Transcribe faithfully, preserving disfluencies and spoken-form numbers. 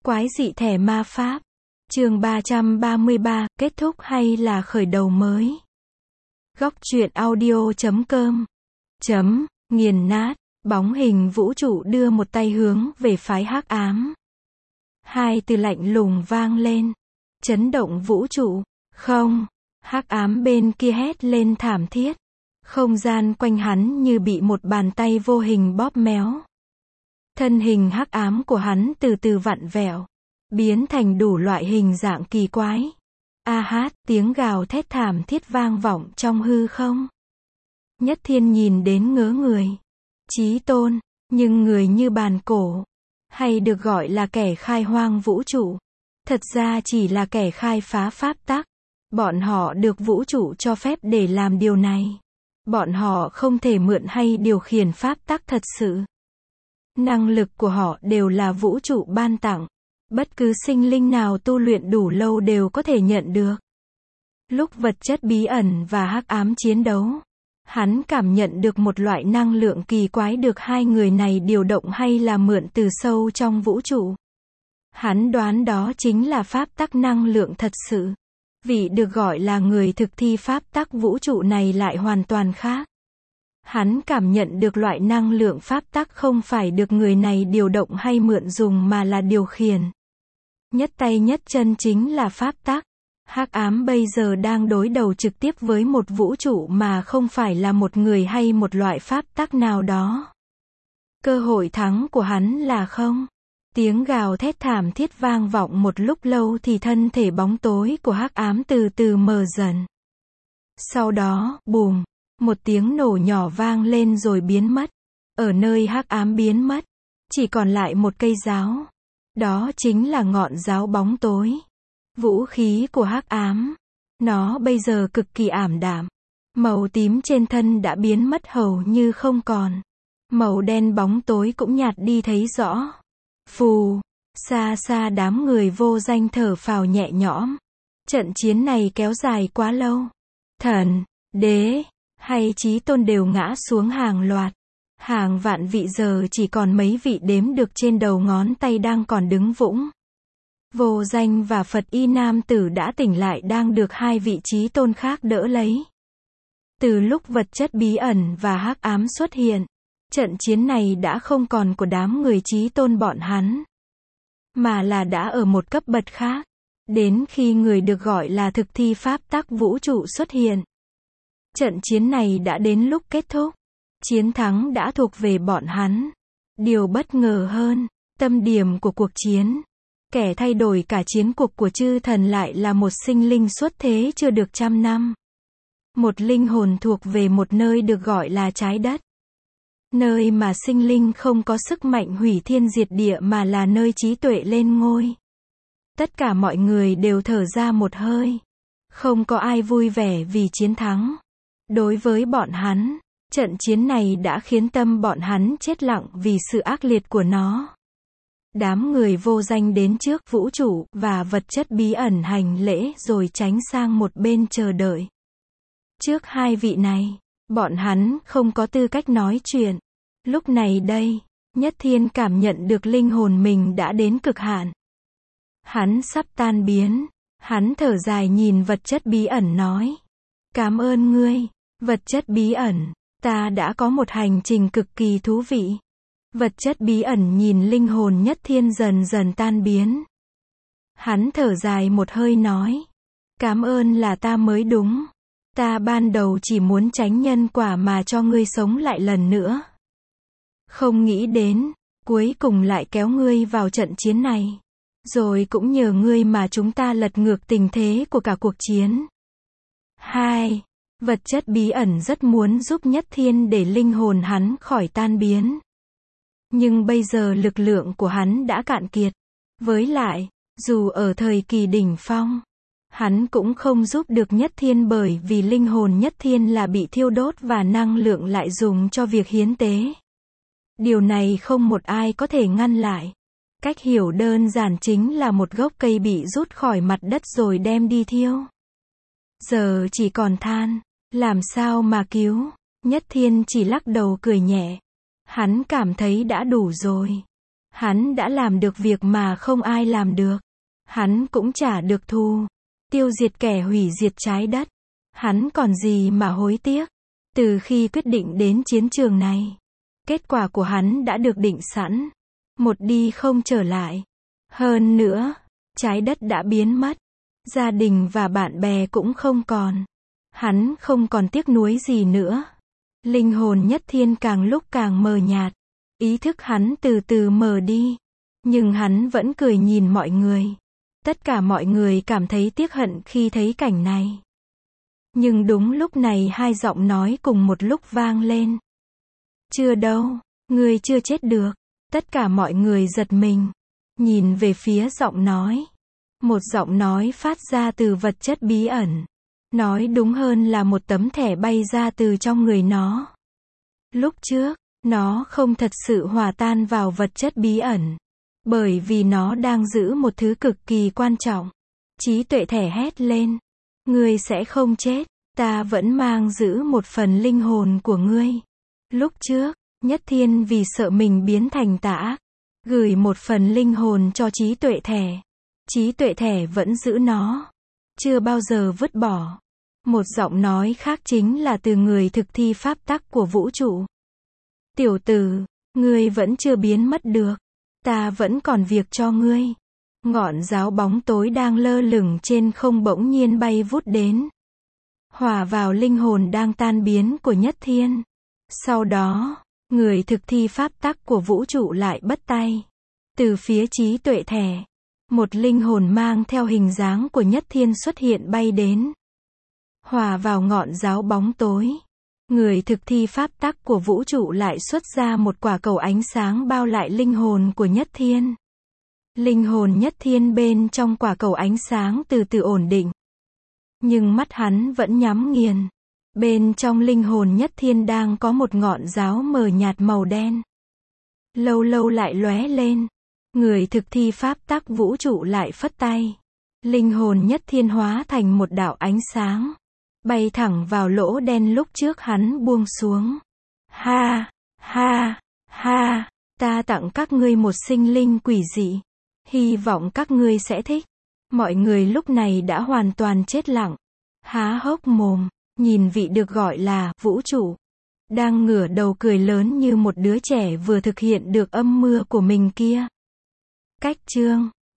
Quái dị thẻ ma pháp. Chương ba trăm ba mươi ba, kết thúc hay là khởi đầu mới? Góc truyện audio chấm com. Chấm, nghiền nát, bóng hình vũ trụ đưa một tay hướng về phái hắc ám. Hai từ lạnh lùng vang lên. Chấn động vũ trụ. Không. Hắc ám bên kia hét lên thảm thiết. Không gian quanh hắn như bị một bàn tay vô hình bóp méo. Thân hình hắc ám của hắn từ từ vặn vẹo, biến thành đủ loại hình dạng kỳ quái. A hát, tiếng gào thét thảm thiết vang vọng trong hư không. Nhất Thiên nhìn đến ngớ người. Chí tôn, nhưng người như bàn cổ, hay được gọi là kẻ khai hoang vũ trụ, thật ra chỉ là kẻ khai phá pháp tắc. Bọn họ được vũ trụ cho phép để làm điều này. Bọn họ không thể mượn hay điều khiển pháp tắc thật sự. Năng lực của họ đều là vũ trụ ban tặng. Bất cứ sinh linh nào tu luyện đủ lâu đều có thể nhận được. Lúc vật chất bí ẩn và hắc ám chiến đấu, hắn cảm nhận được một loại năng lượng kỳ quái được hai người này điều động hay là mượn từ sâu trong vũ trụ. Hắn đoán đó chính là pháp tắc năng lượng thật sự. Vị được gọi là người thực thi pháp tắc vũ trụ này lại hoàn toàn khác. Hắn cảm nhận được loại năng lượng pháp tắc không phải được người này điều động hay mượn dùng mà là điều khiển. Nhất tay nhất chân chính là pháp tắc. Hắc ám bây giờ đang đối đầu trực tiếp với một vũ trụ mà không phải là một người hay một loại pháp tắc nào đó. Cơ hội thắng của hắn là không. Tiếng gào thét thảm thiết vang vọng một lúc lâu thì thân thể bóng tối của hắc ám từ từ mờ dần. Sau đó, bùm, một tiếng nổ nhỏ vang lên rồi biến mất. Ở nơi hắc ám biến mất, chỉ còn lại một cây giáo. Đó chính là ngọn giáo bóng tối. Vũ khí của hắc ám. Nó bây giờ cực kỳ ảm đạm. Màu tím trên thân đã biến mất hầu như không còn. Màu đen bóng tối cũng nhạt đi thấy rõ. Phù, xa xa đám người vô danh thở phào nhẹ nhõm. Trận chiến này kéo dài quá lâu. Thần, đế, hay chí tôn đều ngã xuống hàng loạt. Hàng vạn vị giờ chỉ còn mấy vị đếm được trên đầu ngón tay đang còn đứng vững. Vô danh và Phật y nam tử đã tỉnh lại đang được hai vị chí tôn khác đỡ lấy. Từ lúc vật chất bí ẩn và hắc ám xuất hiện, trận chiến này đã không còn của đám người chí tôn bọn hắn, mà là đã ở một cấp bậc khác. Đến khi người được gọi là thực thi pháp tắc vũ trụ xuất hiện, trận chiến này đã đến lúc kết thúc. Chiến thắng đã thuộc về bọn hắn. Điều bất ngờ hơn, tâm điểm của cuộc chiến, kẻ thay đổi cả chiến cuộc của chư thần lại là một sinh linh xuất thế chưa được trăm năm. Một linh hồn thuộc về một nơi được gọi là trái đất. Nơi mà sinh linh không có sức mạnh hủy thiên diệt địa mà là nơi trí tuệ lên ngôi. Tất cả mọi người đều thở ra một hơi. Không có ai vui vẻ vì chiến thắng. Đối với bọn hắn, trận chiến này đã khiến tâm bọn hắn chết lặng vì sự ác liệt của nó. Đám người vô danh đến trước vũ trụ và vật chất bí ẩn hành lễ rồi tránh sang một bên chờ đợi. Trước hai vị này, bọn hắn không có tư cách nói chuyện. Lúc này đây, Nhất Thiên cảm nhận được linh hồn mình đã đến cực hạn. Hắn sắp tan biến. Hắn thở dài nhìn vật chất bí ẩn nói. Cảm ơn ngươi, vật chất bí ẩn. Ta đã có một hành trình cực kỳ thú vị. Vật chất bí ẩn nhìn linh hồn Nhất Thiên dần dần tan biến. Hắn thở dài một hơi nói. Cảm ơn là ta mới đúng. Ta ban đầu chỉ muốn tránh nhân quả mà cho ngươi sống lại lần nữa. Không nghĩ đến, cuối cùng lại kéo ngươi vào trận chiến này. Rồi cũng nhờ ngươi mà chúng ta lật ngược tình thế của cả cuộc chiến. Hai. Vật chất bí ẩn rất muốn giúp Nhất Thiên để linh hồn hắn khỏi tan biến. Nhưng bây giờ lực lượng của hắn đã cạn kiệt. Với lại, dù ở thời kỳ đỉnh phong, hắn cũng không giúp được Nhất Thiên bởi vì linh hồn Nhất Thiên là bị thiêu đốt và năng lượng lại dùng cho việc hiến tế. Điều này không một ai có thể ngăn lại. Cách hiểu đơn giản chính là một gốc cây bị rút khỏi mặt đất rồi đem đi thiêu. Giờ chỉ còn than, làm sao mà cứu? Nhất Thiên chỉ lắc đầu cười nhẹ. Hắn cảm thấy đã đủ rồi. Hắn đã làm được việc mà không ai làm được. Hắn cũng trả được thù. Tiêu diệt kẻ hủy diệt trái đất. Hắn còn gì mà hối tiếc. Từ khi quyết định đến chiến trường này, kết quả của hắn đã được định sẵn. Một đi không trở lại. Hơn nữa, trái đất đã biến mất. Gia đình và bạn bè cũng không còn. Hắn không còn tiếc nuối gì nữa. Linh hồn Nhất Thiên càng lúc càng mờ nhạt. Ý thức hắn từ từ mờ đi. Nhưng hắn vẫn cười nhìn mọi người. Tất cả mọi người cảm thấy tiếc hận khi thấy cảnh này. Nhưng đúng lúc này hai giọng nói cùng một lúc vang lên. Chưa đâu, ngươi chưa chết được. Tất cả mọi người giật mình. Nhìn về phía giọng nói. Một giọng nói phát ra từ vật chất bí ẩn. Nói đúng hơn là một tấm thẻ bay ra từ trong người nó. Lúc trước, nó không thật sự hòa tan vào vật chất bí ẩn. Bởi vì nó đang giữ một thứ cực kỳ quan trọng. Trí tuệ thẻ hét lên. Ngươi sẽ không chết. Ta vẫn mang giữ một phần linh hồn của ngươi. Lúc trước, Nhất Thiên vì sợ mình biến thành tà ác, gửi một phần linh hồn cho trí tuệ thẻ. Trí tuệ thẻ vẫn giữ nó. Chưa bao giờ vứt bỏ. Một giọng nói khác chính là từ người thực thi pháp tắc của vũ trụ. Tiểu tử, ngươi vẫn chưa biến mất được. Ta vẫn còn việc cho ngươi. Ngọn giáo bóng tối đang lơ lửng trên không bỗng nhiên bay vút đến. Hòa vào linh hồn đang tan biến của Nhất Thiên. Sau đó, người thực thi pháp tắc của vũ trụ lại bắt tay. Từ phía trí tuệ thẻ, một linh hồn mang theo hình dáng của Nhất Thiên xuất hiện bay đến. Hòa vào ngọn giáo bóng tối. Người thực thi pháp tắc của vũ trụ lại xuất ra một quả cầu ánh sáng bao lại linh hồn của Nhất Thiên. Linh hồn Nhất Thiên bên trong quả cầu ánh sáng từ từ ổn định. Nhưng mắt hắn vẫn nhắm nghiền. Bên trong linh hồn Nhất Thiên đang có một ngọn giáo mờ nhạt màu đen. Lâu lâu lại lóe lên. Người thực thi pháp tắc vũ trụ lại phất tay. Linh hồn Nhất Thiên hóa thành một đạo ánh sáng. Bay thẳng vào lỗ đen lúc trước hắn buông xuống. Ha, ha, ha, ta tặng các ngươi một sinh linh quỷ dị. Hy vọng các ngươi sẽ thích. Mọi người lúc này đã hoàn toàn chết lặng. Há hốc mồm, nhìn vị được gọi là vũ trụ. Đang ngửa đầu cười lớn như một đứa trẻ vừa thực hiện được âm mưa của mình kia. Cách chương